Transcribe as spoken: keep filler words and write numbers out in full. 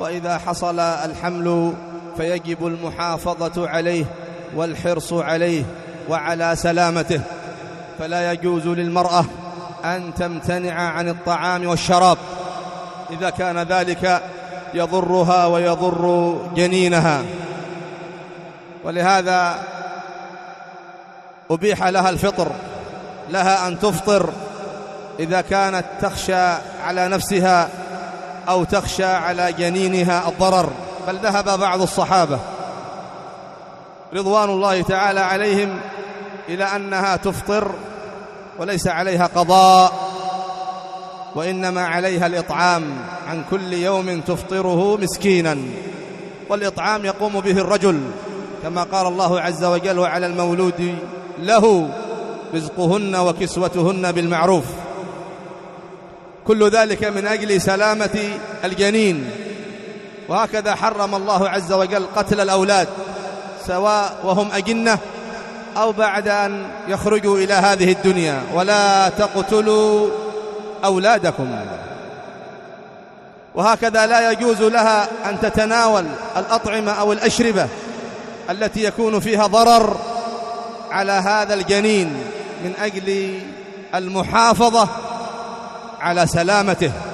وإذا حصل الحمل فيجب المحافظة عليه والحرص عليه وعلى سلامته، فلا يجوز للمرأة أن تمتنع عن الطعام والشراب إذا كان ذلك يضرها ويضر جنينها. ولهذا أبيح لها الفطر، لها أن تفطر إذا كانت تخشى على نفسها أو تخشى على جنينها الضرر. بل ذهب بعض الصحابة رضوان الله تعالى عليهم إلى أنها تفطر وليس عليها قضاء، وإنما عليها الإطعام عن كل يوم تفطره مسكينا، والإطعام يقوم به الرجل كما قال الله عز وجل: وعلى المولود له رزقهن وكسوتهن بالمعروف. كل ذلك من أجل سلامة الجنين. وهكذا حرم الله عز وجل قتل الأولاد سواء وهم أجنة أو بعد أن يخرجوا إلى هذه الدنيا: ولا تقتلوا أولادكم. وهكذا لا يجوز لها أن تتناول الأطعمة أو الأشربة التي يكون فيها ضرر على هذا الجنين من أجل المحافظة على سلامته.